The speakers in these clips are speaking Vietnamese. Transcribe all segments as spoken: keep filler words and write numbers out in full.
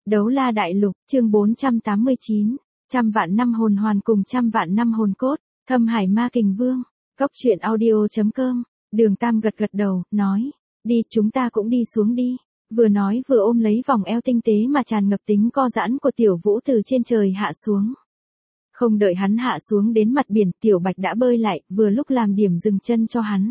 Đấu La Đại Lục, chương bốn trăm tám mươi chín, trăm vạn năm hồn hoàn cùng trăm vạn năm hồn cốt, Thâm Hải Ma Kình Vương, Cốc Truyện Audio chấm com. Đường Tam gật gật đầu, nói, đi chúng ta cũng đi xuống đi, vừa nói vừa ôm lấy vòng eo tinh tế mà tràn ngập tính co giãn của Tiểu Vũ từ trên trời hạ xuống. Không đợi hắn hạ xuống đến mặt biển, Tiểu Bạch đã bơi lại, vừa lúc làm điểm dừng chân cho hắn.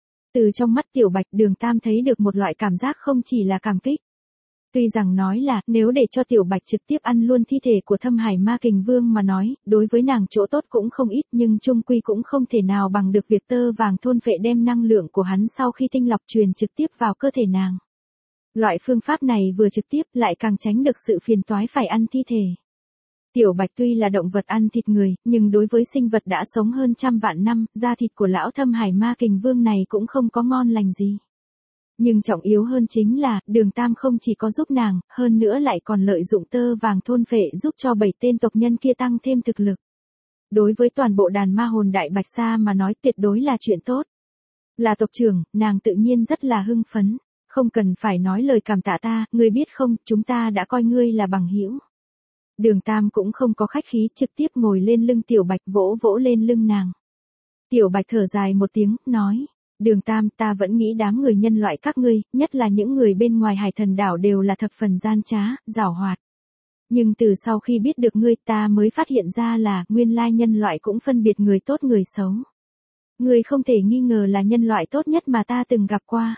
Từ trong mắt Tiểu Bạch, Đường Tam thấy được một loại cảm giác không chỉ là cảm kích. Tuy rằng nói là, nếu để cho Tiểu Bạch trực tiếp ăn luôn thi thể của Thâm Hải Ma Kình Vương mà nói, đối với nàng chỗ tốt cũng không ít, nhưng chung quy cũng không thể nào bằng được việc tơ vàng thôn phệ đem năng lượng của hắn sau khi tinh lọc truyền trực tiếp vào cơ thể nàng. Loại phương pháp này vừa trực tiếp lại càng tránh được sự phiền toái phải ăn thi thể. Tiểu Bạch tuy là động vật ăn thịt người, nhưng đối với sinh vật đã sống hơn trăm vạn năm, da thịt của lão Thâm Hải Ma Kình Vương này cũng không có ngon lành gì. Nhưng trọng yếu hơn chính là, Đường Tam không chỉ có giúp nàng, hơn nữa lại còn lợi dụng tơ vàng thôn phệ giúp cho bảy tên tộc nhân kia tăng thêm thực lực. Đối với toàn bộ đàn ma hồn Đại Bạch Sa mà nói tuyệt đối là chuyện tốt. Là tộc trưởng, nàng tự nhiên rất là hưng phấn, không cần phải nói lời cảm tạ ta, ngươi biết không, chúng ta đã coi ngươi là bằng hữu. Đường Tam cũng không có khách khí, trực tiếp ngồi lên lưng Tiểu Bạch vỗ vỗ lên lưng nàng. Tiểu Bạch thở dài một tiếng, nói. Đường Tam, ta vẫn nghĩ đám người nhân loại các ngươi, nhất là những người bên ngoài Hải Thần đảo đều là thập phần gian trá, giảo hoạt. Nhưng từ sau khi biết được ngươi ta mới phát hiện ra là, nguyên lai nhân loại cũng phân biệt người tốt người xấu. Ngươi không thể nghi ngờ là nhân loại tốt nhất mà ta từng gặp qua.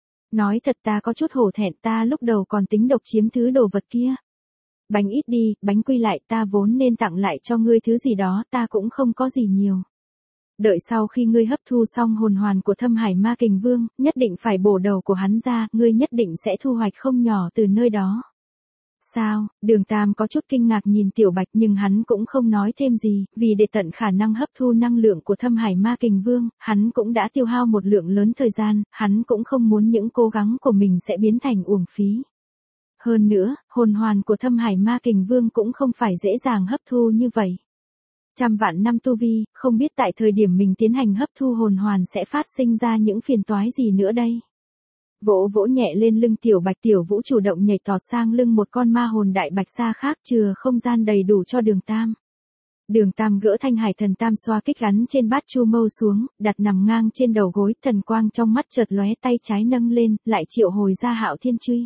Nói thật ta có chút hổ thẹn, ta lúc đầu còn tính độc chiếm thứ đồ vật kia. Bánh ít đi, bánh quy lại, ta vốn nên tặng lại cho ngươi thứ gì đó, ta cũng không có gì nhiều. Đợi sau khi ngươi hấp thu xong hồn hoàn của Thâm Hải Ma Kình Vương, nhất định phải bổ đầu của hắn ra, ngươi nhất định sẽ thu hoạch không nhỏ từ nơi đó. Sao? Đường Tam có chút kinh ngạc nhìn Tiểu Bạch nhưng hắn cũng không nói thêm gì, vì để tận khả năng hấp thu năng lượng của Thâm Hải Ma Kình Vương, hắn cũng đã tiêu hao một lượng lớn thời gian, hắn cũng không muốn những cố gắng của mình sẽ biến thành uổng phí. Hơn nữa, hồn hoàn của Thâm Hải Ma Kình Vương cũng không phải dễ dàng hấp thu như vậy. Trăm vạn năm tu vi, không biết tại thời điểm mình tiến hành hấp thu hồn hoàn sẽ phát sinh ra những phiền toái gì nữa đây. Vỗ vỗ nhẹ lên lưng Tiểu Bạch, Tiểu Vũ chủ động nhảy tọt sang lưng một con ma hồn Đại Bạch Sa khác, chừa không gian đầy đủ cho Đường Tam. Đường Tam gỡ thanh hải thần tam xoa kích gắn trên bát chu mâu xuống, đặt nằm ngang trên đầu gối, thần quang trong mắt chợt lóe, tay trái nâng lên, lại triệu hồi ra Hạo Thiên Truy.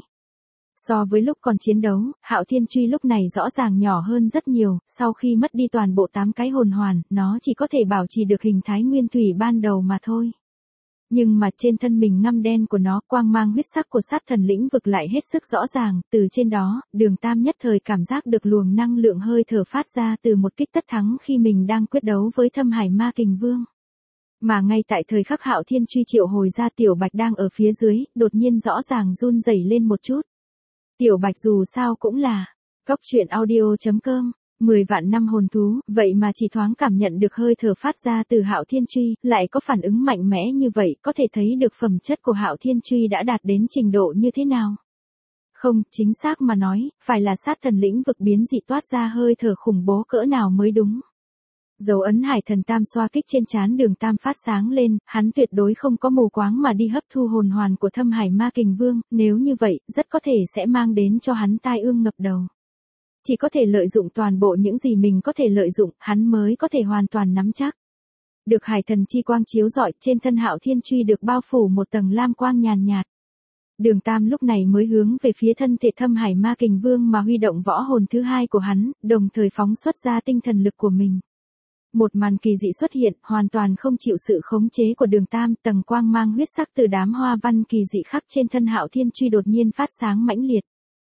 So với lúc còn chiến đấu, Hạo Thiên Truy lúc này rõ ràng nhỏ hơn rất nhiều, sau khi mất đi toàn bộ tám cái hồn hoàn, nó chỉ có thể bảo trì được hình thái nguyên thủy ban đầu mà thôi. Nhưng mà trên thân mình ngăm đen của nó, quang mang huyết sắc của sát thần lĩnh vực lại hết sức rõ ràng, từ trên đó, Đường Tam nhất thời cảm giác được luồng năng lượng hơi thở phát ra từ một kích tất thắng khi mình đang quyết đấu với Thâm Hải Ma Kình Vương. Mà ngay tại thời khắc Hạo Thiên Truy triệu hồi ra, Tiểu Bạch đang ở phía dưới, đột nhiên rõ ràng run rẩy lên một chút. Tiểu Bạch dù sao cũng là Cốc Truyện Audio chấm com, mười vạn năm hồn thú, vậy mà chỉ thoáng cảm nhận được hơi thở phát ra từ Hạo Thiên Truy, lại có phản ứng mạnh mẽ như vậy, có thể thấy được phẩm chất của Hạo Thiên Truy đã đạt đến trình độ như thế nào. Không, chính xác mà nói, phải là sát thần lĩnh vực biến dị toát ra hơi thở khủng bố cỡ nào mới đúng. Dấu ấn hải thần tam xoa kích trên trán Đường Tam phát sáng lên, hắn tuyệt đối không có mù quáng mà đi hấp thu hồn hoàn của Thâm Hải Ma Kình Vương, nếu như vậy, rất có thể sẽ mang đến cho hắn tai ương ngập đầu. Chỉ có thể lợi dụng toàn bộ những gì mình có thể lợi dụng, hắn mới có thể hoàn toàn nắm chắc. Được hải thần chi quang chiếu rọi, trên thân Hạo Thiên Truy được bao phủ một tầng lam quang nhàn nhạt. Đường Tam lúc này mới hướng về phía thân thể Thâm Hải Ma Kình Vương mà huy động võ hồn thứ hai của hắn, đồng thời phóng xuất ra tinh thần lực của mình. Một màn kỳ dị xuất hiện, hoàn toàn không chịu sự khống chế của Đường Tam, tầng quang mang huyết sắc từ đám hoa văn kỳ dị khắc trên thân Hạo Thiên Truy đột nhiên phát sáng mãnh liệt.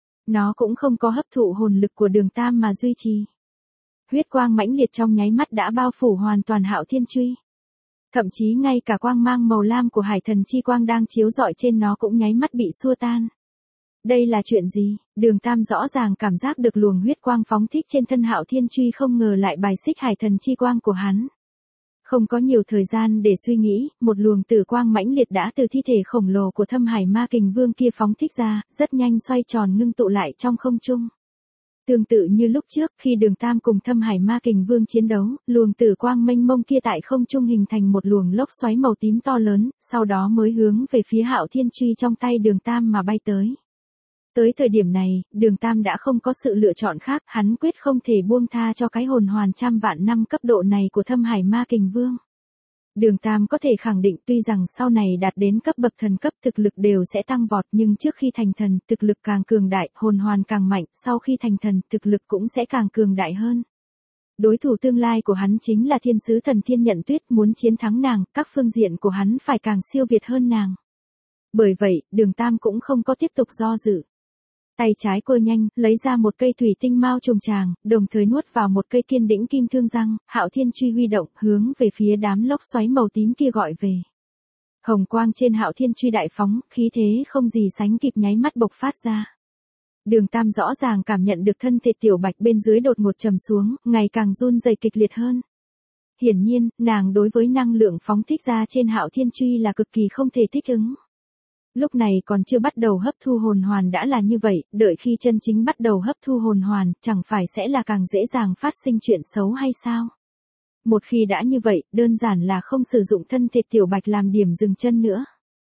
Nó cũng không có hấp thụ hồn lực của Đường Tam mà duy trì. Huyết quang mãnh liệt trong nháy mắt đã bao phủ hoàn toàn Hạo Thiên Truy. Thậm chí ngay cả quang mang màu lam của hải thần chi quang đang chiếu rọi trên nó cũng nháy mắt bị xua tan. Đây là chuyện gì? Đường Tam rõ ràng cảm giác được luồng huyết quang phóng thích trên thân Hạo Thiên Truy không ngờ lại bài xích hải thần chi quang của hắn. Không có nhiều thời gian để suy nghĩ, một luồng tử quang mãnh liệt đã từ thi thể khổng lồ của Thâm Hải Ma Kình Vương kia phóng thích ra, rất nhanh xoay tròn ngưng tụ lại trong không trung. Tương tự như lúc trước, khi Đường Tam cùng Thâm Hải Ma Kình Vương chiến đấu, luồng tử quang mênh mông kia tại không trung hình thành một luồng lốc xoáy màu tím to lớn, sau đó mới hướng về phía Hạo Thiên Truy trong tay Đường Tam mà bay tới. Tới thời điểm này, Đường Tam đã không có sự lựa chọn khác, hắn quyết không thể buông tha cho cái hồn hoàn trăm vạn năm cấp độ này của Thâm Hải Ma Kình Vương. Đường Tam có thể khẳng định tuy rằng sau này đạt đến cấp bậc thần cấp thực lực đều sẽ tăng vọt, nhưng trước khi thành thần, thực lực càng cường đại, hồn hoàn càng mạnh, sau khi thành thần, thực lực cũng sẽ càng cường đại hơn. Đối thủ tương lai của hắn chính là thiên sứ thần Thiên Nhận Tuyết, muốn chiến thắng nàng, các phương diện của hắn phải càng siêu việt hơn nàng. Bởi vậy, Đường Tam cũng không có tiếp tục do dự. Tay trái cô nhanh, lấy ra một cây thủy tinh mao trùng tràng, đồng thời nuốt vào một cây kiên đĩnh kim thương răng, Hạo Thiên Truy huy động, hướng về phía đám lốc xoáy màu tím kia gọi về. Hồng quang trên Hạo Thiên Truy đại phóng, khí thế không gì sánh kịp nháy mắt bộc phát ra. Đường Tam rõ ràng cảm nhận được thân thể Tiểu Bạch bên dưới đột ngột trầm xuống, ngày càng run rẩy kịch liệt hơn. Hiển nhiên, nàng đối với năng lượng phóng thích ra trên Hạo Thiên Truy là cực kỳ không thể thích ứng. Lúc này còn chưa bắt đầu hấp thu hồn hoàn đã là như vậy, đợi khi chân chính bắt đầu hấp thu hồn hoàn, chẳng phải sẽ là càng dễ dàng phát sinh chuyện xấu hay sao? Một khi đã như vậy, đơn giản là không sử dụng thân thể Tiểu Bạch làm điểm dừng chân nữa.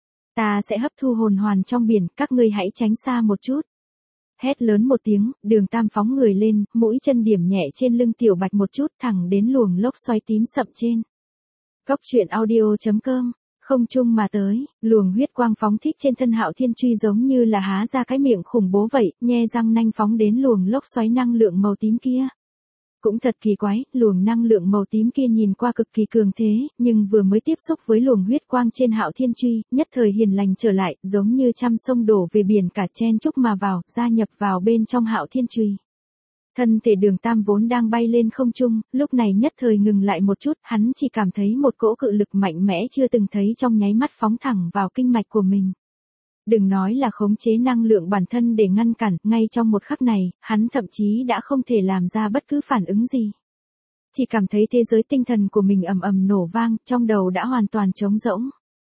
Ta sẽ hấp thu hồn hoàn trong biển, các ngươi hãy tránh xa một chút. Hét lớn một tiếng, Đường Tam phóng người lên, mũi chân điểm nhẹ trên lưng Tiểu Bạch một chút thẳng đến luồng lốc xoáy tím sậm trên. Cốc truyện audio chấm com Không trung mà tới, luồng huyết quang phóng thích trên thân Hạo Thiên Truy giống như là há ra cái miệng khủng bố vậy, nhe răng nanh phóng đến luồng lốc xoáy năng lượng màu tím kia. Cũng thật kỳ quái, luồng năng lượng màu tím kia nhìn qua cực kỳ cường thế, nhưng vừa mới tiếp xúc với luồng huyết quang trên Hạo Thiên Truy, nhất thời hiền lành trở lại, giống như trăm sông đổ về biển cả chen chúc mà vào, gia nhập vào bên trong Hạo Thiên Truy. Thân thể Đường Tam vốn đang bay lên không trung, lúc này nhất thời ngừng lại một chút, hắn chỉ cảm thấy một cỗ cự lực mạnh mẽ chưa từng thấy trong nháy mắt phóng thẳng vào kinh mạch của mình. Đừng nói là khống chế năng lượng bản thân để ngăn cản, ngay trong một khắc này, hắn thậm chí đã không thể làm ra bất cứ phản ứng gì. Chỉ cảm thấy thế giới tinh thần của mình ầm ầm nổ vang, trong đầu đã hoàn toàn trống rỗng.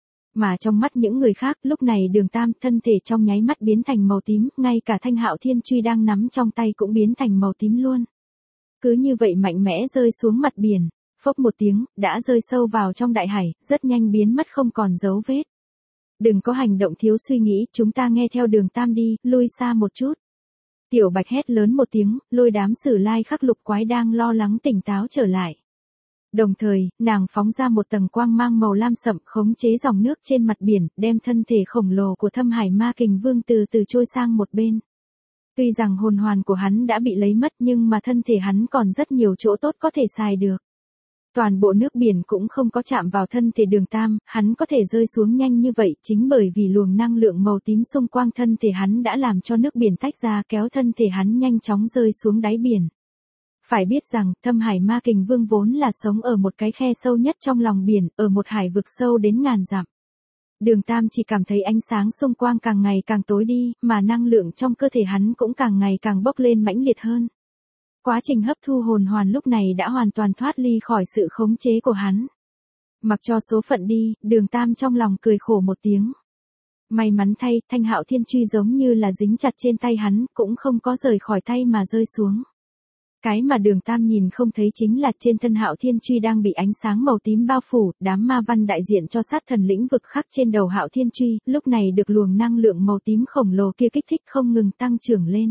Mà trong mắt những người khác, lúc này Đường Tam thân thể trong nháy mắt biến thành màu tím, ngay cả thanh Hạo Thiên Truy đang nắm trong tay cũng biến thành màu tím luôn. Cứ như vậy mạnh mẽ rơi xuống mặt biển, phốc một tiếng, đã rơi sâu vào trong đại hải, rất nhanh biến mất không còn dấu vết. Đừng có hành động thiếu suy nghĩ, chúng ta nghe theo Đường Tam đi, lui xa một chút. Tiểu Bạch hét lớn một tiếng, lôi đám Sử Lai Khắc lục quái đang lo lắng tỉnh táo trở lại. Đồng thời, nàng phóng ra một tầng quang mang màu lam sậm khống chế dòng nước trên mặt biển, đem thân thể khổng lồ của Thâm Hải Ma Kình Vương từ từ trôi sang một bên. Tuy rằng hồn hoàn của hắn đã bị lấy mất nhưng mà thân thể hắn còn rất nhiều chỗ tốt có thể xài được. Toàn bộ nước biển cũng không có chạm vào thân thể Đường Tam, hắn có thể rơi xuống nhanh như vậy chính bởi vì luồng năng lượng màu tím xung quanh thân thể hắn đã làm cho nước biển tách ra kéo thân thể hắn nhanh chóng rơi xuống đáy biển. Phải biết rằng, Thâm Hải Ma Kình Vương vốn là sống ở một cái khe sâu nhất trong lòng biển, ở một hải vực sâu đến ngàn dặm. Đường Tam chỉ cảm thấy ánh sáng xung quanh càng ngày càng tối đi, mà năng lượng trong cơ thể hắn cũng càng ngày càng bốc lên mãnh liệt hơn. Quá trình hấp thu hồn hoàn lúc này đã hoàn toàn thoát ly khỏi sự khống chế của hắn. Mặc cho số phận đi, Đường Tam trong lòng cười khổ một tiếng. May mắn thay, thanh Hạo Thiên Truy giống như là dính chặt trên tay hắn, cũng không có rời khỏi tay mà rơi xuống. Cái mà Đường Tam nhìn không thấy chính là trên thân Hạo Thiên Truy đang bị ánh sáng màu tím bao phủ, đám ma văn đại diện cho sát thần lĩnh vực khắc trên đầu Hạo Thiên Truy, lúc này được luồng năng lượng màu tím khổng lồ kia kích thích không ngừng tăng trưởng lên.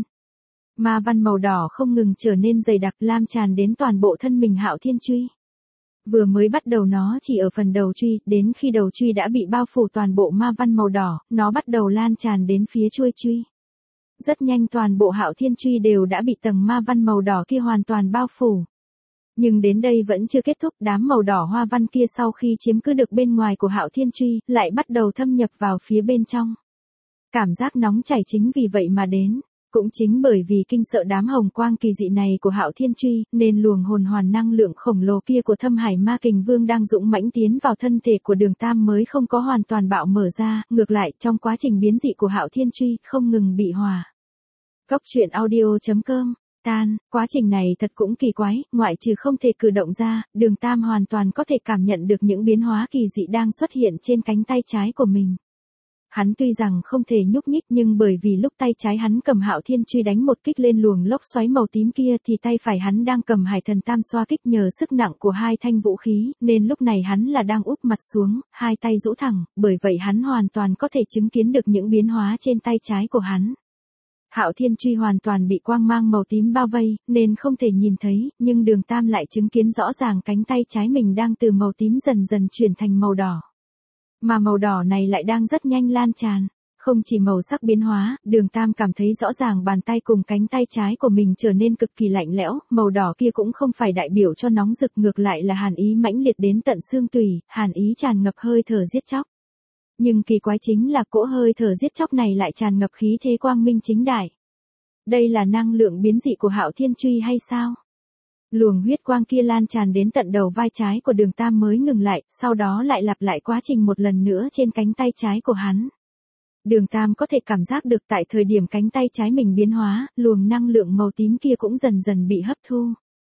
Ma văn màu đỏ không ngừng trở nên dày đặc lan tràn đến toàn bộ thân mình Hạo Thiên Truy. Vừa mới bắt đầu nó chỉ ở phần đầu truy, đến khi đầu truy đã bị bao phủ toàn bộ ma văn màu đỏ, nó bắt đầu lan tràn đến phía chuôi truy. Rất nhanh toàn bộ Hạo Thiên Truy đều đã bị tầng ma văn màu đỏ kia hoàn toàn bao phủ. Nhưng đến đây vẫn chưa kết thúc, đám màu đỏ hoa văn kia sau khi chiếm cứ được bên ngoài của Hạo Thiên Truy, lại bắt đầu thâm nhập vào phía bên trong. Cảm giác nóng chảy chính vì vậy mà đến. Cũng chính bởi vì kinh sợ đám hồng quang kỳ dị này của Hạo Thiên Truy, nên luồng hồn hoàn năng lượng khổng lồ kia của Thâm Hải Ma Kình Vương đang dũng mãnh tiến vào thân thể của Đường Tam mới không có hoàn toàn bạo mở ra, ngược lại, trong quá trình biến dị của Hạo Thiên Truy, không ngừng bị hòa. Cốc truyện audio chấm com Tan, quá trình này thật cũng kỳ quái, ngoại trừ không thể cử động ra, Đường Tam hoàn toàn có thể cảm nhận được những biến hóa kỳ dị đang xuất hiện trên cánh tay trái của mình. Hắn tuy rằng không thể nhúc nhích nhưng bởi vì lúc tay trái hắn cầm Hạo Thiên Truy đánh một kích lên luồng lốc xoáy màu tím kia thì tay phải hắn đang cầm Hải Thần Tam xoa kích nhờ sức nặng của hai thanh vũ khí, nên lúc này hắn là đang úp mặt xuống, hai tay rũ thẳng, bởi vậy hắn hoàn toàn có thể chứng kiến được những biến hóa trên tay trái của hắn. Hạo Thiên Truy hoàn toàn bị quang mang màu tím bao vây, nên không thể nhìn thấy, nhưng Đường Tam lại chứng kiến rõ ràng cánh tay trái mình đang từ màu tím dần dần chuyển thành màu đỏ. Mà màu đỏ này lại đang rất nhanh lan tràn. Không chỉ màu sắc biến hóa, Đường Tam cảm thấy rõ ràng bàn tay cùng cánh tay trái của mình trở nên cực kỳ lạnh lẽo, màu đỏ kia cũng không phải đại biểu cho nóng rực, ngược lại là hàn ý mãnh liệt đến tận xương tủy, hàn ý tràn ngập hơi thở giết chóc. Nhưng kỳ quái chính là cỗ hơi thở giết chóc này lại tràn ngập khí thế quang minh chính đại. Đây là năng lượng biến dị của Hạo Thiên Truy hay sao? Luồng huyết quang kia lan tràn đến tận đầu vai trái của Đường Tam mới ngừng lại, sau đó lại lặp lại quá trình một lần nữa trên cánh tay trái của hắn. Đường Tam có thể cảm giác được tại thời điểm cánh tay trái mình biến hóa, luồng năng lượng màu tím kia cũng dần dần bị hấp thu.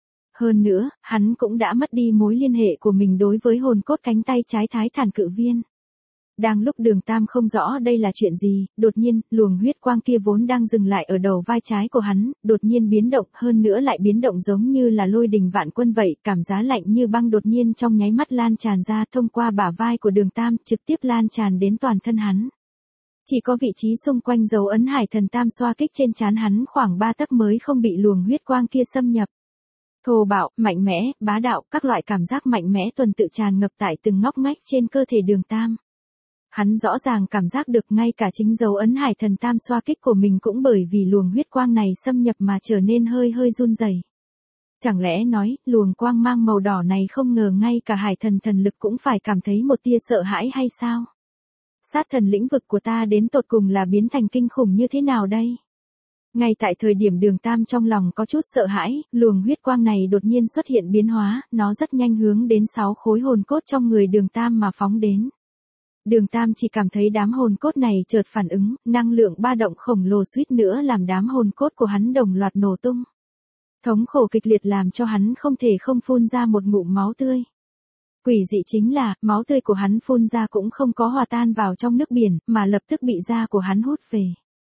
Hơn nữa, hắn cũng đã mất đi mối liên hệ của mình đối với hồn cốt cánh tay trái Thái Thản Cự Viên. Đang lúc Đường Tam không rõ đây là chuyện gì, đột nhiên, luồng huyết quang kia vốn đang dừng lại ở đầu vai trái của hắn, đột nhiên biến động, hơn nữa lại biến động giống như là lôi đình vạn quân vậy, cảm giác lạnh như băng đột nhiên trong nháy mắt lan tràn ra thông qua bả vai của Đường Tam, trực tiếp lan tràn đến toàn thân hắn. Chỉ có vị trí xung quanh dấu ấn Hải Thần Tam xoa kích trên trán hắn khoảng ba tấc mới không bị luồng huyết quang kia xâm nhập. Thô bạo, mạnh mẽ, bá đạo, các loại cảm giác mạnh mẽ tuần tự tràn ngập tại từng ngóc ngách trên cơ thể Đường Tam. Hắn rõ ràng cảm giác được ngay cả chính dấu ấn Hải Thần Tam xoa kích của mình cũng bởi vì luồng huyết quang này xâm nhập mà trở nên hơi hơi run rẩy. Chẳng lẽ nói, luồng quang mang màu đỏ này không ngờ ngay cả Hải Thần thần lực cũng phải cảm thấy một tia sợ hãi hay sao? Sát thần lĩnh vực của ta đến tột cùng là biến thành kinh khủng như thế nào đây? Ngay tại thời điểm Đường Tam trong lòng có chút sợ hãi, luồng huyết quang này đột nhiên xuất hiện biến hóa, nó rất nhanh hướng đến sáu khối hồn cốt trong người Đường Tam mà phóng đến. Đường Tam chỉ cảm thấy đám hồn cốt này chợt phản ứng, năng lượng ba động khổng lồ suýt nữa làm đám hồn cốt của hắn đồng loạt nổ tung. Thống khổ kịch liệt làm cho hắn không thể không phun ra một ngụm máu tươi. Quỷ dị chính là, máu tươi của hắn phun ra cũng không có hòa tan vào trong nước biển, mà lập tức bị da của hắn hút về.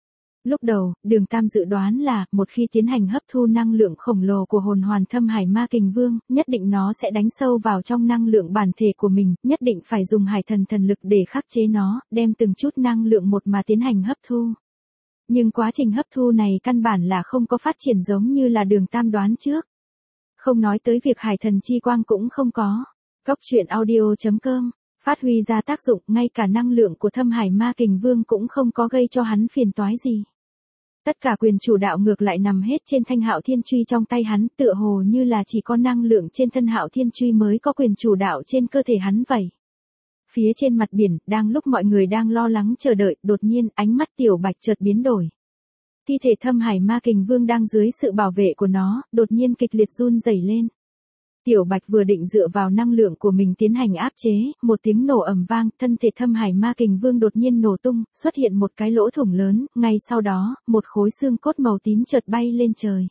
Lúc đầu, Đường Tam dự đoán là, một khi tiến hành hấp thu năng lượng khổng lồ của hồn hoàn thâm hải ma kình vương, nhất định nó sẽ đánh sâu vào trong năng lượng bản thể của mình, nhất định phải dùng hải thần thần lực để khắc chế nó, đem từng chút năng lượng một mà tiến hành hấp thu. Nhưng quá trình hấp thu này căn bản là không có phát triển giống như là Đường Tam đoán trước. Không nói tới việc hải thần chi quang cũng không có. Góc truyện audio chấm com phát huy ra tác dụng, ngay cả năng lượng của thâm hải ma kình vương cũng không có gây cho hắn phiền toái gì. Tất cả quyền chủ đạo ngược lại nằm hết trên thanh Hạo Thiên Truy trong tay hắn, tựa hồ như là chỉ có năng lượng trên thân Hạo Thiên Truy mới có quyền chủ đạo trên cơ thể hắn vậy. Phía trên mặt biển, đang lúc mọi người đang lo lắng chờ đợi, đột nhiên ánh mắt Tiểu Bạch chợt biến đổi. Thi thể thâm hải ma kình vương đang dưới sự bảo vệ của nó, đột nhiên kịch liệt run rẩy lên. Tiểu Bạch vừa định dựa vào năng lượng của mình tiến hành áp chế, một tiếng nổ ầm vang, thân thể thâm hải ma kình vương đột nhiên nổ tung, xuất hiện một cái lỗ thủng lớn, ngay sau đó, một khối xương cốt màu tím chợt bay lên trời.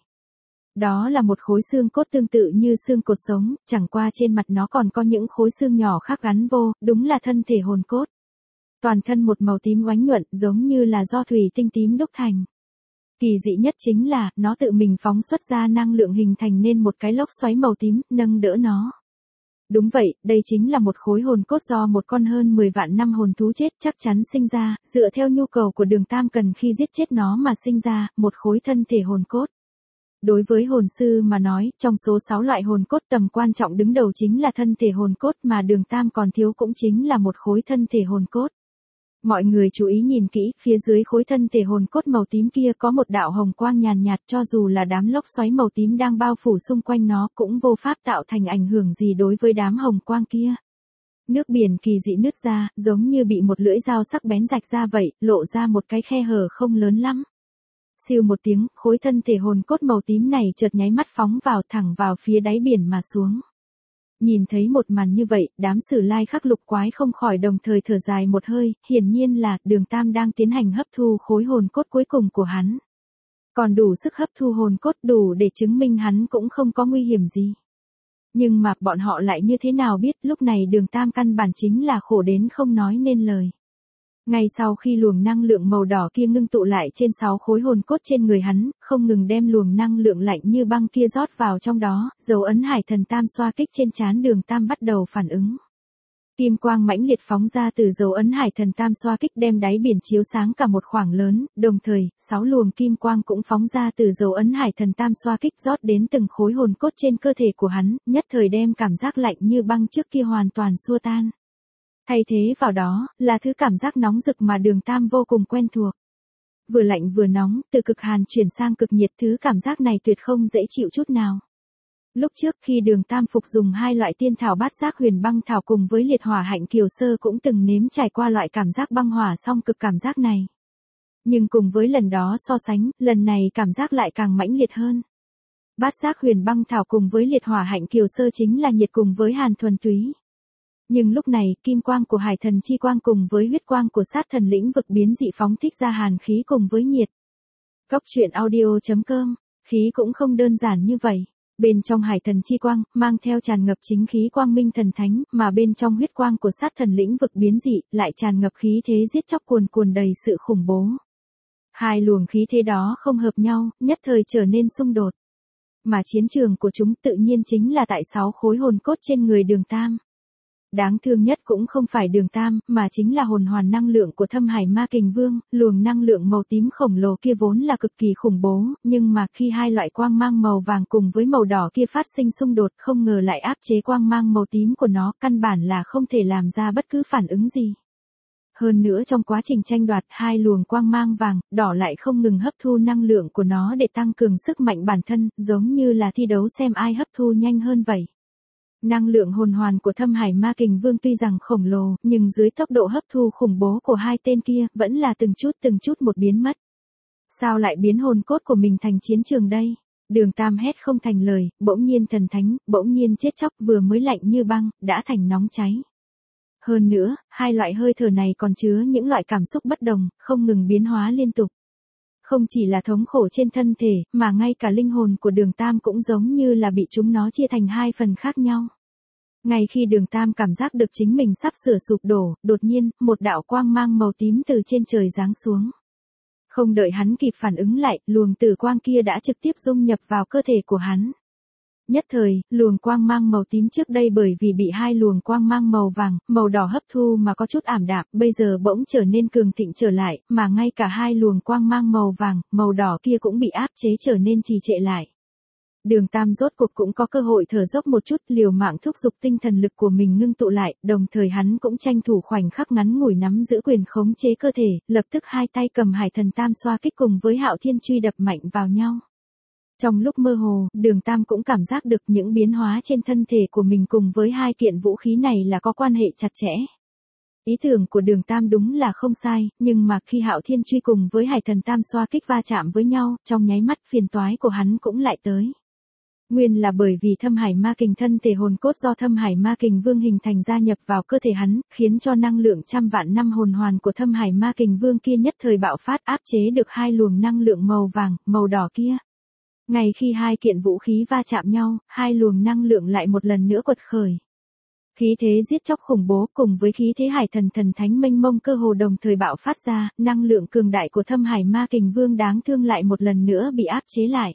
Đó là một khối xương cốt tương tự như xương cột sống, chẳng qua trên mặt nó còn có những khối xương nhỏ khác gắn vô, đúng là thân thể hồn cốt. Toàn thân một màu tím oánh nhuận, giống như là do thủy tinh tím đúc thành. Kỳ dị nhất chính là, nó tự mình phóng xuất ra năng lượng hình thành nên một cái lốc xoáy màu tím, nâng đỡ nó. Đúng vậy, đây chính là một khối hồn cốt do một con hơn mười vạn năm hồn thú chết chắc chắn sinh ra, dựa theo nhu cầu của Đường Tam cần khi giết chết nó mà sinh ra, một khối thân thể hồn cốt. Đối với hồn sư mà nói, trong số sáu loại hồn cốt tầm quan trọng đứng đầu chính là thân thể hồn cốt mà Đường Tam còn thiếu cũng chính là một khối thân thể hồn cốt. Mọi người chú ý nhìn kỹ, phía dưới khối thân thể hồn cốt màu tím kia có một đạo hồng quang nhàn nhạt, cho dù là đám lốc xoáy màu tím đang bao phủ xung quanh nó cũng vô pháp tạo thành ảnh hưởng gì đối với đám hồng quang kia. Nước biển kỳ dị nứt ra, giống như bị một lưỡi dao sắc bén rạch ra vậy, lộ ra một cái khe hở không lớn lắm. Siêu một tiếng, khối thân thể hồn cốt màu tím này chợt nháy mắt phóng vào thẳng vào phía đáy biển mà xuống. Nhìn thấy một màn như vậy, đám Sử Lai Khắc lục quái không khỏi đồng thời thở dài một hơi, hiển nhiên là Đường Tam đang tiến hành hấp thu khối hồn cốt cuối cùng của hắn. Còn đủ sức hấp thu hồn cốt đủ để chứng minh hắn cũng không có nguy hiểm gì. Nhưng mà bọn họ lại như thế nào biết lúc này Đường Tam căn bản chính là khổ đến không nói nên lời. Ngay sau khi luồng năng lượng màu đỏ kia ngưng tụ lại trên sáu khối hồn cốt trên người hắn, không ngừng đem luồng năng lượng lạnh như băng kia rót vào trong đó, dấu ấn Hải Thần Tam xoa kích trên trán Đường Tam bắt đầu phản ứng. Kim quang mãnh liệt phóng ra từ dấu ấn hải thần tam xoa kích đem đáy biển chiếu sáng cả một khoảng lớn, đồng thời, sáu luồng kim quang cũng phóng ra từ dấu ấn hải thần tam xoa kích rót đến từng khối hồn cốt trên cơ thể của hắn, nhất thời đem cảm giác lạnh như băng trước kia hoàn toàn xua tan. Thay thế vào đó, là thứ cảm giác nóng rực mà Đường Tam vô cùng quen thuộc. Vừa lạnh vừa nóng, từ cực hàn chuyển sang cực nhiệt, thứ cảm giác này tuyệt không dễ chịu chút nào. Lúc trước khi Đường Tam phục dùng hai loại tiên thảo bát giác huyền băng thảo cùng với liệt hỏa hạnh kiều sơ cũng từng nếm trải qua loại cảm giác băng hỏa song cực cảm giác này. Nhưng cùng với lần đó so sánh, lần này cảm giác lại càng mãnh liệt hơn. Bát giác huyền băng thảo cùng với liệt hỏa hạnh kiều sơ chính là nhiệt cùng với hàn thuần túy. Nhưng lúc này, kim quang của hải thần chi quang cùng với huyết quang của sát thần lĩnh vực biến dị phóng thích ra hàn khí cùng với nhiệt. Góc truyện audio chấm com, khí cũng không đơn giản như vậy. Bên trong hải thần chi quang, mang theo tràn ngập chính khí quang minh thần thánh, mà bên trong huyết quang của sát thần lĩnh vực biến dị, lại tràn ngập khí thế giết chóc cuồn cuồn đầy sự khủng bố. Hai luồng khí thế đó không hợp nhau, nhất thời trở nên xung đột. Mà chiến trường của chúng tự nhiên chính là tại sáu khối hồn cốt trên người Đường Tam. Đáng thương nhất cũng không phải Đường Tam, mà chính là hồn hoàn năng lượng của Thâm Hải Ma Kình Vương, luồng năng lượng màu tím khổng lồ kia vốn là cực kỳ khủng bố, nhưng mà khi hai loại quang mang màu vàng cùng với màu đỏ kia phát sinh xung đột, không ngờ lại áp chế quang mang màu tím của nó, căn bản là không thể làm ra bất cứ phản ứng gì. Hơn nữa trong quá trình tranh đoạt, hai luồng quang mang vàng, đỏ lại không ngừng hấp thu năng lượng của nó để tăng cường sức mạnh bản thân, giống như là thi đấu xem ai hấp thu nhanh hơn vậy. Năng lượng hồn hoàn của Thâm Hải Ma Kình Vương tuy rằng khổng lồ, nhưng dưới tốc độ hấp thu khủng bố của hai tên kia, vẫn là từng chút từng chút một biến mất. Sao lại biến hồn cốt của mình thành chiến trường đây? Đường Tam hét không thành lời, bỗng nhiên thần thánh, bỗng nhiên chết chóc, vừa mới lạnh như băng, đã thành nóng cháy. Hơn nữa, hai loại hơi thở này còn chứa những loại cảm xúc bất đồng, không ngừng biến hóa liên tục. Không chỉ là thống khổ trên thân thể, mà ngay cả linh hồn của Đường Tam cũng giống như là bị chúng nó chia thành hai phần khác nhau. Ngay khi Đường Tam cảm giác được chính mình sắp sửa sụp đổ, đột nhiên, một đạo quang mang màu tím từ trên trời giáng xuống. Không đợi hắn kịp phản ứng lại, luồng tử quang kia đã trực tiếp dung nhập vào cơ thể của hắn. Nhất thời, luồng quang mang màu tím trước đây bởi vì bị hai luồng quang mang màu vàng, màu đỏ hấp thu mà có chút ảm đạm, bây giờ bỗng trở nên cường thịnh trở lại, mà ngay cả hai luồng quang mang màu vàng, màu đỏ kia cũng bị áp chế trở nên trì trệ lại. Đường Tam rốt cuộc cũng có cơ hội thở dốc một chút, liều mạng thúc giục tinh thần lực của mình ngưng tụ lại, đồng thời hắn cũng tranh thủ khoảnh khắc ngắn ngủi nắm giữ quyền khống chế cơ thể, lập tức hai tay cầm hải thần tam xoa kích cùng với Hạo Thiên truy đập mạnh vào nhau. Trong lúc mơ hồ, Đường Tam cũng cảm giác được những biến hóa trên thân thể của mình cùng với hai kiện vũ khí này là có quan hệ chặt chẽ. Ý tưởng của Đường Tam đúng là không sai, nhưng mà khi Hạo Thiên truy cùng với hải thần tam xoa kích va chạm với nhau, trong nháy mắt phiền toái của hắn cũng lại tới. Nguyên là bởi vì Thâm Hải Ma Kình thân thể hồn cốt do Thâm Hải Ma Kình Vương hình thành gia nhập vào cơ thể hắn, khiến cho năng lượng trăm vạn năm hồn hoàn của Thâm Hải Ma Kình Vương kia nhất thời bạo phát áp chế được hai luồng năng lượng màu vàng, màu đỏ kia. Ngay khi hai kiện vũ khí va chạm nhau, hai luồng năng lượng lại một lần nữa quật khởi. Khí thế giết chóc khủng bố cùng với khí thế hải thần thần thánh mênh mông cơ hồ đồng thời bạo phát ra, năng lượng cường đại của Thâm Hải Ma Kình Vương đáng thương lại một lần nữa bị áp chế lại.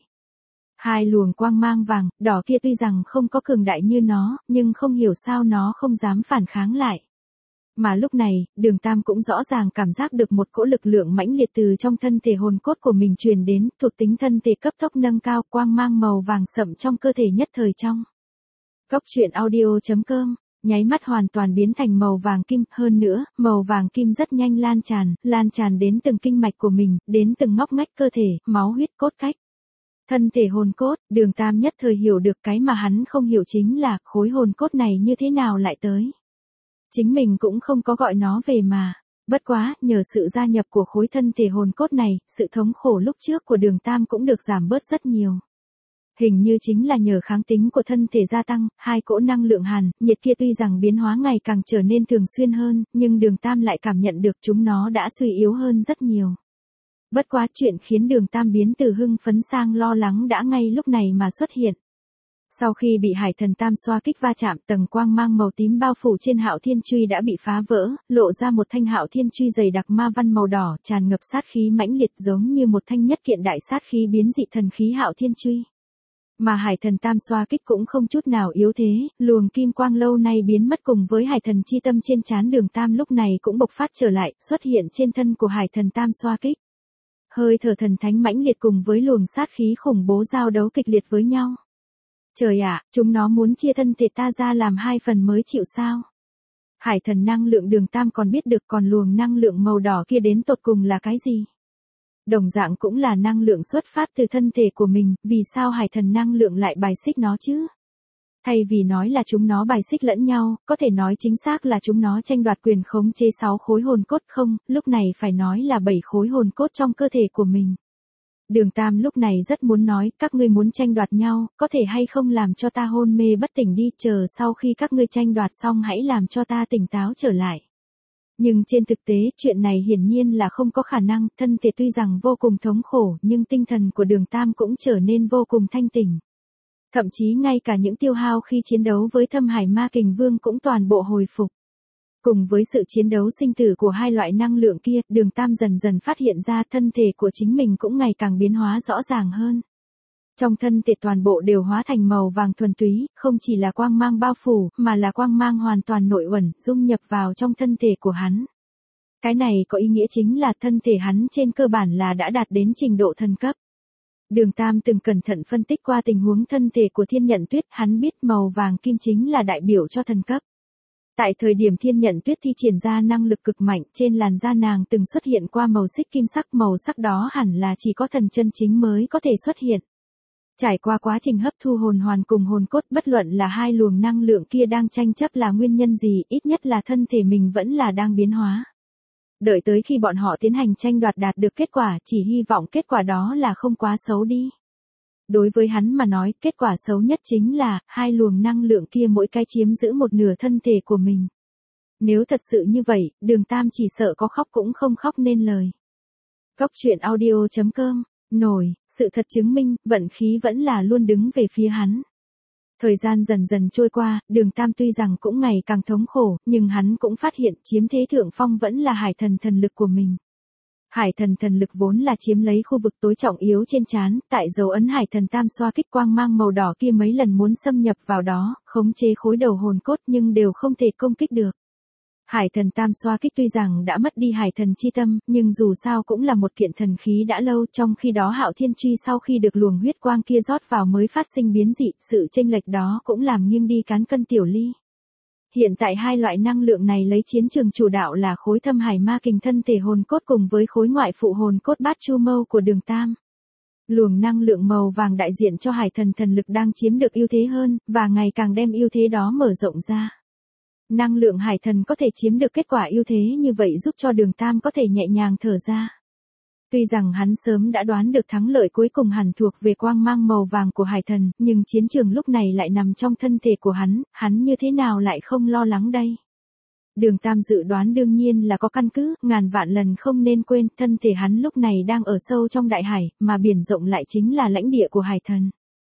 Hai luồng quang mang vàng, đỏ kia tuy rằng không có cường đại như nó, nhưng không hiểu sao nó không dám phản kháng lại. Mà lúc này, Đường Tam cũng rõ ràng cảm giác được một cỗ lực lượng mãnh liệt từ trong thân thể hồn cốt của mình truyền đến, thuộc tính thân thể cấp tốc nâng cao, quang mang màu vàng sậm trong cơ thể nhất thời trong. Góc truyện audio chấm com, nháy mắt hoàn toàn biến thành màu vàng kim, hơn nữa, màu vàng kim rất nhanh lan tràn, lan tràn đến từng kinh mạch của mình, đến từng ngóc ngách cơ thể, máu huyết cốt cách. Thân thể hồn cốt, Đường Tam nhất thời hiểu được cái mà hắn không hiểu chính là khối hồn cốt này như thế nào lại tới. Chính mình cũng không có gọi nó về mà. Bất quá, nhờ sự gia nhập của khối thân thể hồn cốt này, sự thống khổ lúc trước của Đường Tam cũng được giảm bớt rất nhiều. Hình như chính là nhờ kháng tính của thân thể gia tăng, hai cỗ năng lượng hàn, nhiệt kia tuy rằng biến hóa ngày càng trở nên thường xuyên hơn, nhưng Đường Tam lại cảm nhận được chúng nó đã suy yếu hơn rất nhiều. Bất quá chuyện khiến Đường Tam biến từ hưng phấn sang lo lắng đã ngay lúc này mà xuất hiện. Sau khi bị hải thần tam xoa kích va chạm, tầng quang mang màu tím bao phủ trên Hạo Thiên truy đã bị phá vỡ, lộ ra một thanh Hạo Thiên truy dày đặc ma văn màu đỏ, tràn ngập sát khí mãnh liệt giống như một thanh nhất kiện đại sát khí biến dị thần khí Hạo Thiên truy. Mà hải thần tam xoa kích cũng không chút nào yếu thế, luồng kim quang lâu nay biến mất cùng với hải thần chi tâm trên trán Đường Tam lúc này cũng bộc phát trở lại, xuất hiện trên thân của hải thần tam xoa kích. Hơi thở thần thánh mãnh liệt cùng với luồng sát khí khủng bố giao đấu kịch liệt với nhau. Trời ạ, chúng nó muốn chia thân thể ta ra làm hai phần mới chịu sao? Hải thần năng lượng Đường Tam còn biết được, còn luồng năng lượng màu đỏ kia đến tột cùng là cái gì? Đồng dạng cũng là năng lượng xuất phát từ thân thể của mình, vì sao hải thần năng lượng lại bài xích nó chứ? Thay vì nói là chúng nó bài xích lẫn nhau, có thể nói chính xác là chúng nó tranh đoạt quyền khống chế sáu khối hồn cốt không, lúc này phải nói là bảy khối hồn cốt trong cơ thể của mình. Đường Tam lúc này rất muốn nói, các ngươi muốn tranh đoạt nhau, có thể hay không làm cho ta hôn mê bất tỉnh đi, chờ sau khi các ngươi tranh đoạt xong hãy làm cho ta tỉnh táo trở lại. Nhưng trên thực tế chuyện này hiển nhiên là không có khả năng, thân thể tuy rằng vô cùng thống khổ nhưng tinh thần của Đường Tam cũng trở nên vô cùng thanh tỉnh. Thậm chí ngay cả những tiêu hao khi chiến đấu với Thâm Hải Ma Kình Vương cũng toàn bộ hồi phục. Cùng với sự chiến đấu sinh tử của hai loại năng lượng kia, Đường Tam dần dần phát hiện ra thân thể của chính mình cũng ngày càng biến hóa rõ ràng hơn. Trong thân thể toàn bộ đều hóa thành màu vàng thuần túy, không chỉ là quang mang bao phủ, mà là quang mang hoàn toàn nội uẩn, dung nhập vào trong thân thể của hắn. Cái này có ý nghĩa chính là thân thể hắn trên cơ bản là đã đạt đến trình độ thần cấp. Đường Tam từng cẩn thận phân tích qua tình huống thân thể của Thiên Nhận Tuyết, hắn biết màu vàng kim chính là đại biểu cho thần cấp. Tại thời điểm Thiên Nhận Tuyết thi triển ra năng lực cực mạnh, trên làn da nàng từng xuất hiện qua màu xích kim sắc, màu sắc đó hẳn là chỉ có thần chân chính mới có thể xuất hiện. Trải qua quá trình hấp thu hồn hoàn cùng hồn cốt, bất luận là hai luồng năng lượng kia đang tranh chấp là nguyên nhân gì, ít nhất là thân thể mình vẫn là đang biến hóa. Đợi tới khi bọn họ tiến hành tranh đoạt đạt được kết quả, chỉ hy vọng kết quả đó là không quá xấu đi. Đối với hắn mà nói, kết quả xấu nhất chính là, hai luồng năng lượng kia mỗi cái chiếm giữ một nửa thân thể của mình. Nếu thật sự như vậy, Đường Tam chỉ sợ có khóc cũng không khóc nên lời. Góc truyện audio chấm com, nổi, sự thật chứng minh, vận khí vẫn là luôn đứng về phía hắn. Thời gian dần dần trôi qua, Đường Tam tuy rằng cũng ngày càng thống khổ, nhưng hắn cũng phát hiện chiếm thế thượng phong vẫn là hải thần thần lực của mình. Hải thần thần lực vốn là chiếm lấy khu vực tối trọng yếu trên trán, tại dấu ấn hải thần tam xoa kích quang mang màu đỏ kia mấy lần muốn xâm nhập vào đó, khống chế khối đầu hồn cốt nhưng đều không thể công kích được. Hải thần tam xoa kích tuy rằng đã mất đi hải thần chi tâm, nhưng dù sao cũng là một kiện thần khí đã lâu, trong khi đó Hạo Thiên Truy sau khi được luồng huyết quang kia rót vào mới phát sinh biến dị, sự chênh lệch đó cũng làm nghiêng đi cán cân tiểu ly. Hiện tại hai loại năng lượng này lấy chiến trường chủ đạo là khối Thâm Hải Ma Kình thân thể hồn cốt cùng với khối ngoại phụ hồn cốt Bát Chu Mâu của Đường Tam. Luồng năng lượng màu vàng đại diện cho hải thần thần lực đang chiếm được ưu thế hơn, và ngày càng đem ưu thế đó mở rộng ra. Năng lượng hải thần có thể chiếm được kết quả ưu thế như vậy giúp cho Đường Tam có thể nhẹ nhàng thở ra. Tuy rằng hắn sớm đã đoán được thắng lợi cuối cùng hẳn thuộc về quang mang màu vàng của hải thần, nhưng chiến trường lúc này lại nằm trong thân thể của hắn, hắn như thế nào lại không lo lắng đây? Đường Tam dự đoán đương nhiên là có căn cứ, ngàn vạn lần không nên quên, thân thể hắn lúc này đang ở sâu trong đại hải, mà biển rộng lại chính là lãnh địa của hải thần.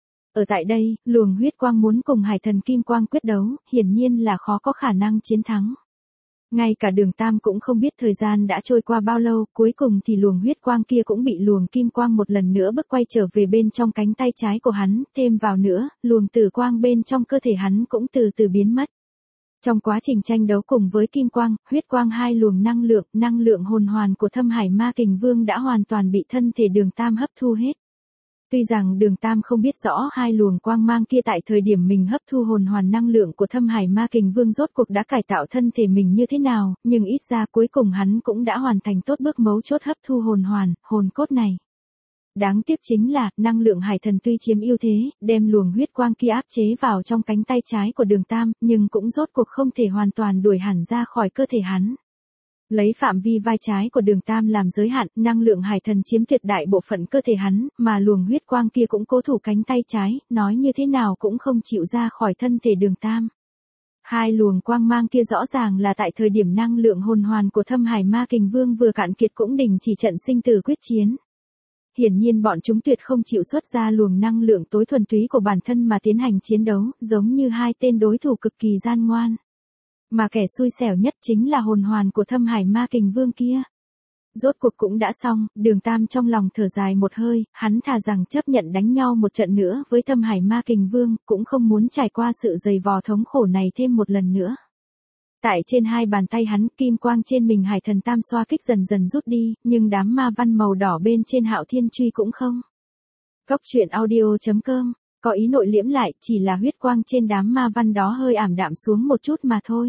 Ở tại đây, luồng huyết quang muốn cùng hải thần kim quang quyết đấu, hiển nhiên là khó có khả năng chiến thắng. Ngay cả Đường Tam cũng không biết thời gian đã trôi qua bao lâu, cuối cùng thì luồng huyết quang kia cũng bị luồng kim quang một lần nữa bước quay trở về bên trong cánh tay trái của hắn, thêm vào nữa, luồng tử quang bên trong cơ thể hắn cũng từ từ biến mất. Trong quá trình tranh đấu cùng với kim quang, huyết quang hai luồng năng lượng, năng lượng hồn hoàn của Thâm Hải Ma Kình Vương đã hoàn toàn bị thân thể Đường Tam hấp thu hết. Tuy rằng Đường Tam không biết rõ hai luồng quang mang kia tại thời điểm mình hấp thu hồn hoàn năng lượng của Thâm Hải Ma Kình Vương rốt cuộc đã cải tạo thân thể mình như thế nào, nhưng ít ra cuối cùng hắn cũng đã hoàn thành tốt bước mấu chốt hấp thu hồn hoàn, hồn cốt này. Đáng tiếc chính là, năng lượng hải thần tuy chiếm ưu thế, đem luồng huyết quang kia áp chế vào trong cánh tay trái của Đường Tam, nhưng cũng rốt cuộc không thể hoàn toàn đuổi hẳn ra khỏi cơ thể hắn. Lấy phạm vi vai trái của Đường Tam làm giới hạn, năng lượng hải thần chiếm tuyệt đại bộ phận cơ thể hắn, mà luồng huyết quang kia cũng cố thủ cánh tay trái, nói như thế nào cũng không chịu ra khỏi thân thể Đường Tam. Hai luồng quang mang kia rõ ràng là tại thời điểm năng lượng hồn hoàn của Thâm Hải Ma Kình Vương vừa cạn kiệt cũng đình chỉ trận sinh tử quyết chiến. Hiển nhiên bọn chúng tuyệt không chịu xuất ra luồng năng lượng tối thuần túy của bản thân mà tiến hành chiến đấu, giống như hai tên đối thủ cực kỳ gian ngoan. Mà kẻ xui xẻo nhất chính là hồn hoàn của Thâm Hải Ma Kình Vương kia. Rốt cuộc cũng đã xong, Đường Tam trong lòng thở dài một hơi, hắn thà rằng chấp nhận đánh nhau một trận nữa với Thâm Hải Ma Kình Vương, cũng không muốn trải qua sự dày vò thống khổ này thêm một lần nữa. Tại trên hai bàn tay hắn, kim quang trên mình Hải Thần Tam xoa kích dần dần rút đi, nhưng đám ma văn màu đỏ bên trên Hạo Thiên Truy cũng không. Góc truyện audio chấm com, có ý nội liễm lại, chỉ là huyết quang trên đám ma văn đó hơi ảm đạm xuống một chút mà thôi.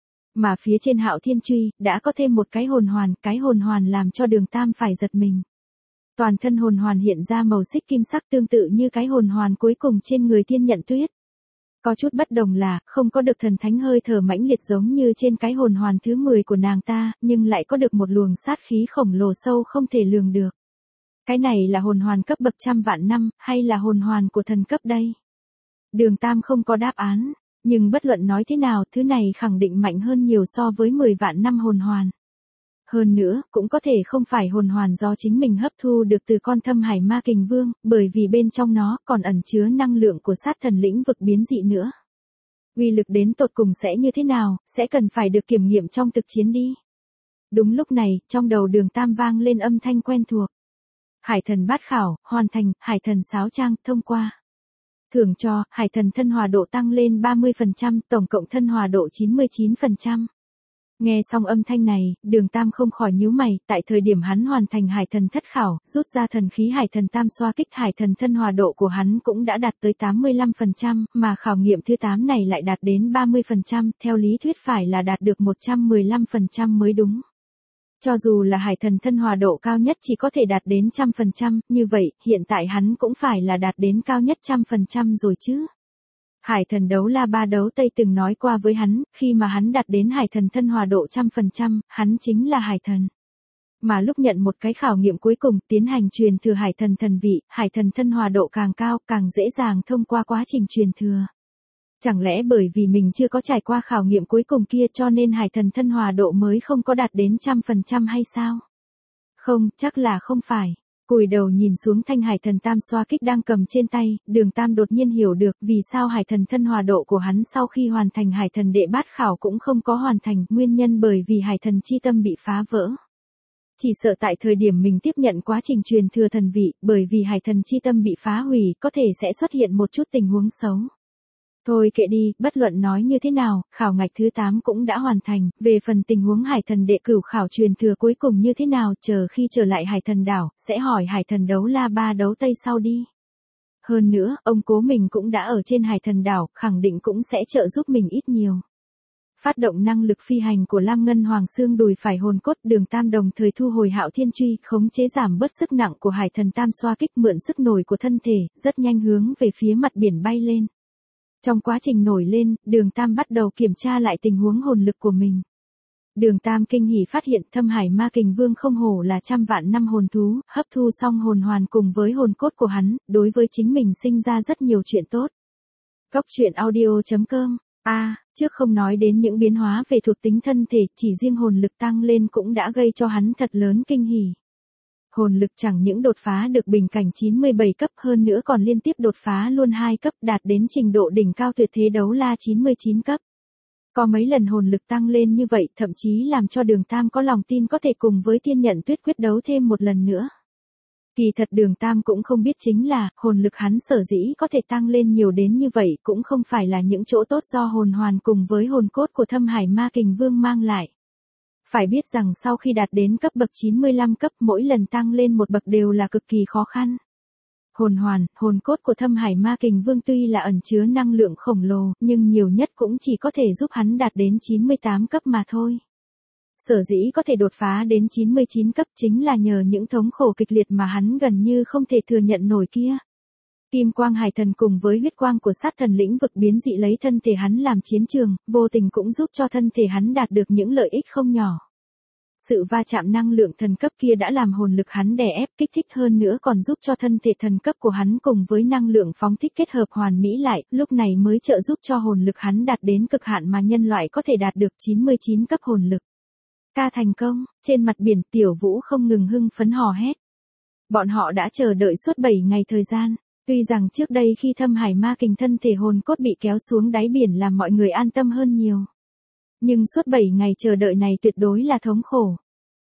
Mà phía trên Hạo Thiên Truy, đã có thêm một cái hồn hoàn, cái hồn hoàn làm cho Đường Tam phải giật mình. Toàn thân hồn hoàn hiện ra màu xích kim sắc tương tự như cái hồn hoàn cuối cùng trên người Thiên Nhận Tuyết. Có chút bất đồng là, không có được thần thánh hơi thở mãnh liệt giống như trên cái hồn hoàn thứ mười của nàng ta, nhưng lại có được một luồng sát khí khổng lồ sâu không thể lường được. Cái này là hồn hoàn cấp bậc trăm vạn năm, hay là hồn hoàn của thần cấp đây? Đường Tam không có đáp án, nhưng bất luận nói thế nào, thứ này khẳng định mạnh hơn nhiều so với mười vạn năm hồn hoàn. Hơn nữa, cũng có thể không phải hồn hoàn do chính mình hấp thu được từ con Thâm Hải Ma Kình Vương, bởi vì bên trong nó còn ẩn chứa năng lượng của sát thần lĩnh vực biến dị nữa. Uy lực đến tột cùng sẽ như thế nào, sẽ cần phải được kiểm nghiệm trong thực chiến đi. Đúng lúc này, trong đầu Đường Tam vang lên âm thanh quen thuộc. Hải thần bát khảo, hoàn thành, Hải thần sáo trang, thông qua. Thưởng cho, Hải thần thân hòa độ tăng lên ba mươi phần trăm, tổng cộng thân hòa độ chín mươi chín phần trăm. Nghe xong âm thanh này, Đường Tam không khỏi nhíu mày, tại thời điểm hắn hoàn thành Hải thần thất khảo, rút ra thần khí Hải thần tam xoa kích, Hải thần thân hòa độ của hắn cũng đã đạt tới tám mươi lăm phần trăm, mà khảo nghiệm thứ tám này lại đạt đến ba mươi phần trăm, theo lý thuyết phải là đạt được một trăm mười lăm phần trăm mới đúng. Cho dù là Hải thần thân hòa độ cao nhất chỉ có thể đạt đến một trăm phần trăm, như vậy, hiện tại hắn cũng phải là đạt đến cao nhất một trăm phần trăm rồi chứ. Hải thần đấu la ba đấu Tây từng nói qua với hắn, khi mà hắn đạt đến Hải thần thân hòa độ một trăm phần trăm, hắn chính là Hải thần. Mà lúc nhận một cái khảo nghiệm cuối cùng, tiến hành truyền thừa Hải thần thần vị, Hải thần thân hòa độ càng cao, càng dễ dàng thông qua quá trình truyền thừa. Chẳng lẽ bởi vì mình chưa có trải qua khảo nghiệm cuối cùng kia cho nên Hải thần thân hòa độ mới không có đạt đến một trăm phần trăm hay sao? Không, chắc là không phải. Cúi đầu nhìn xuống thanh Hải thần tam xoa kích đang cầm trên tay, Đường Tam đột nhiên hiểu được vì sao Hải thần thân hòa độ của hắn sau khi hoàn thành Hải thần đệ bát khảo cũng không có hoàn thành, nguyên nhân bởi vì Hải thần chi tâm bị phá vỡ. Chỉ sợ tại thời điểm mình tiếp nhận quá trình truyền thừa thần vị, bởi vì Hải thần chi tâm bị phá hủy, có thể sẽ xuất hiện một chút tình huống xấu. Thôi kệ đi, bất luận nói như thế nào, khảo ngạch thứ tám cũng đã hoàn thành, về phần tình huống Hải thần đệ cửu khảo truyền thừa cuối cùng như thế nào, chờ khi trở lại Hải thần đảo, sẽ hỏi Hải thần đấu la ba đấu Tây sau đi. Hơn nữa, ông cố mình cũng đã ở trên Hải thần đảo, khẳng định cũng sẽ trợ giúp mình ít nhiều. Phát động năng lực phi hành của Lam Ngân Hoàng xương đùi phải hồn cốt, Đường Tam đồng thời thu hồi Hạo Thiên Truy, khống chế giảm bớt sức nặng của Hải thần tam xoa kích, mượn sức nổi của thân thể, rất nhanh hướng về phía mặt biển bay lên. Trong quá trình nổi lên, Đường Tam bắt đầu kiểm tra lại tình huống hồn lực của mình. Đường Tam kinh hỉ phát hiện Thâm Hải Ma Kình Vương không hổ là trăm vạn năm hồn thú, hấp thu xong hồn hoàn cùng với hồn cốt của hắn, đối với chính mình sinh ra rất nhiều chuyện tốt. Góc truyện audio chấm com. A, à, trước không nói đến những biến hóa về thuộc tính thân thể, chỉ riêng hồn lực tăng lên cũng đã gây cho hắn thật lớn kinh hỉ. Hồn lực chẳng những đột phá được bình cảnh chín mươi bảy cấp, hơn nữa còn liên tiếp đột phá luôn hai cấp, đạt đến trình độ đỉnh cao tuyệt thế đấu la chín mươi chín cấp. Có mấy lần hồn lực tăng lên như vậy, thậm chí làm cho Đường Tam có lòng tin có thể cùng với Thiên Nhận Tuyết quyết đấu thêm một lần nữa. Kỳ thật Đường Tam cũng không biết chính là, hồn lực hắn sở dĩ có thể tăng lên nhiều đến như vậy cũng không phải là những chỗ tốt do hồn hoàn cùng với hồn cốt của Thâm Hải Ma Kình Vương mang lại. Phải biết rằng sau khi đạt đến cấp bậc chín mươi lăm cấp, mỗi lần tăng lên một bậc đều là cực kỳ khó khăn. Hồn hoàn, hồn cốt của Thâm Hải Ma Kình Vương tuy là ẩn chứa năng lượng khổng lồ, nhưng nhiều nhất cũng chỉ có thể giúp hắn đạt đến chín mươi tám cấp mà thôi. Sở dĩ có thể đột phá đến chín mươi chín cấp chính là nhờ những thống khổ kịch liệt mà hắn gần như không thể thừa nhận nổi kia. Kim quang hải thần cùng với huyết quang của sát thần lĩnh vực biến dị lấy thân thể hắn làm chiến trường, vô tình cũng giúp cho thân thể hắn đạt được những lợi ích không nhỏ. Sự va chạm năng lượng thần cấp kia đã làm hồn lực hắn đè ép kích thích, hơn nữa còn giúp cho thân thể thần cấp của hắn cùng với năng lượng phóng thích kết hợp hoàn mỹ lại, lúc này mới trợ giúp cho hồn lực hắn đạt đến cực hạn mà nhân loại có thể đạt được chín mươi chín cấp hồn lực. Ca thành công, trên mặt biển Tiểu Vũ không ngừng hưng phấn hò hét. Bọn họ đã chờ đợi suốt bảy ngày thời gian. Tuy rằng trước đây khi Thâm Hải Ma Kình thân thể hồn cốt bị kéo xuống đáy biển làm mọi người an tâm hơn nhiều. Nhưng suốt bảy ngày chờ đợi này tuyệt đối là thống khổ.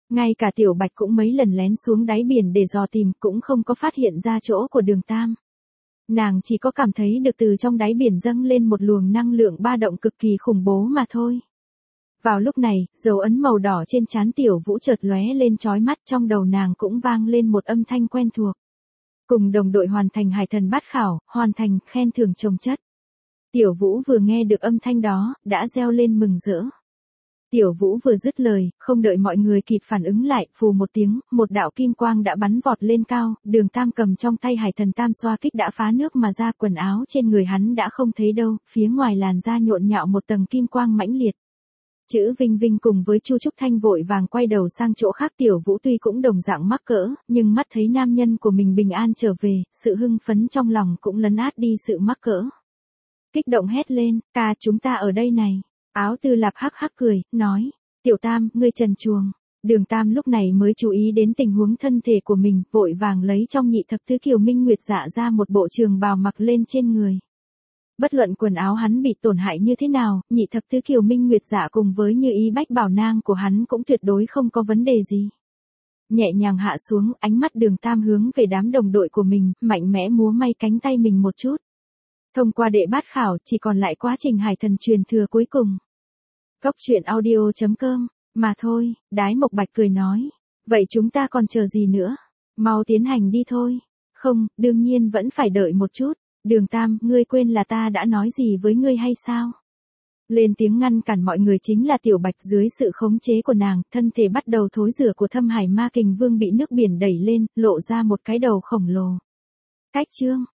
Ngay cả Tiểu Bạch cũng mấy lần lén xuống đáy biển để dò tìm cũng không có phát hiện ra chỗ của Đường Tam. Nàng chỉ có cảm thấy được từ trong đáy biển dâng lên một luồng năng lượng ba động cực kỳ khủng bố mà thôi. Vào lúc này, dấu ấn màu đỏ trên trán Tiểu Vũ chợt lóe lên chói mắt, trong đầu nàng cũng vang lên một âm thanh quen thuộc. Cùng đồng đội hoàn thành hải thần bát khảo, hoàn thành, khen thưởng chồng chất. Tiểu Vũ vừa nghe được âm thanh đó, đã reo lên mừng rỡ. Tiểu Vũ vừa dứt lời, không đợi mọi người kịp phản ứng lại, phù một tiếng, một đạo kim quang đã bắn vọt lên cao, Đường Tam cầm trong tay hải thần tam xoa kích đã phá nước mà ra, quần áo trên người hắn đã không thấy đâu, phía ngoài làn da nhộn nhạo một tầng kim quang mãnh liệt. Chữ Vinh Vinh cùng với Chu Trúc Thanh vội vàng quay đầu sang chỗ khác. Tiểu Vũ tuy cũng đồng dạng mắc cỡ, nhưng mắt thấy nam nhân của mình bình an trở về, sự hưng phấn trong lòng cũng lấn át đi sự mắc cỡ. Kích động hét lên, ca chúng ta ở đây này. Áo Tư Lạp hắc hắc cười, nói, Tiểu Tam, ngươi trần truồng. Đường Tam lúc này mới chú ý đến tình huống thân thể của mình, vội vàng lấy trong nhị thập tứ kiều minh nguyệt dạ ra một bộ trường bào mặc lên trên người. Bất luận quần áo hắn bị tổn hại như thế nào, nhị thập tứ kiều minh nguyệt dạ cùng với như ý bách bảo nang của hắn cũng tuyệt đối không có vấn đề gì. Nhẹ nhàng hạ xuống, ánh mắt Đường Tam hướng về đám đồng đội của mình, mạnh mẽ múa may cánh tay mình một chút. Thông qua đệ bát khảo, chỉ còn lại quá trình hải thần truyền thừa cuối cùng. Góc truyện audio chấm com, mà thôi, Đái Mộc Bạch cười nói. Vậy chúng ta còn chờ gì nữa? Mau tiến hành đi thôi. Không, đương nhiên vẫn phải đợi một chút. Đường Tam, ngươi quên là ta đã nói gì với ngươi hay sao? Lên tiếng ngăn cản mọi người chính là Tiểu Bạch. Dưới sự khống chế của nàng, thân thể bắt đầu thối rữa của Thâm Hải Ma Kình Vương bị nước biển đẩy lên, lộ ra một cái đầu khổng lồ. Cách chương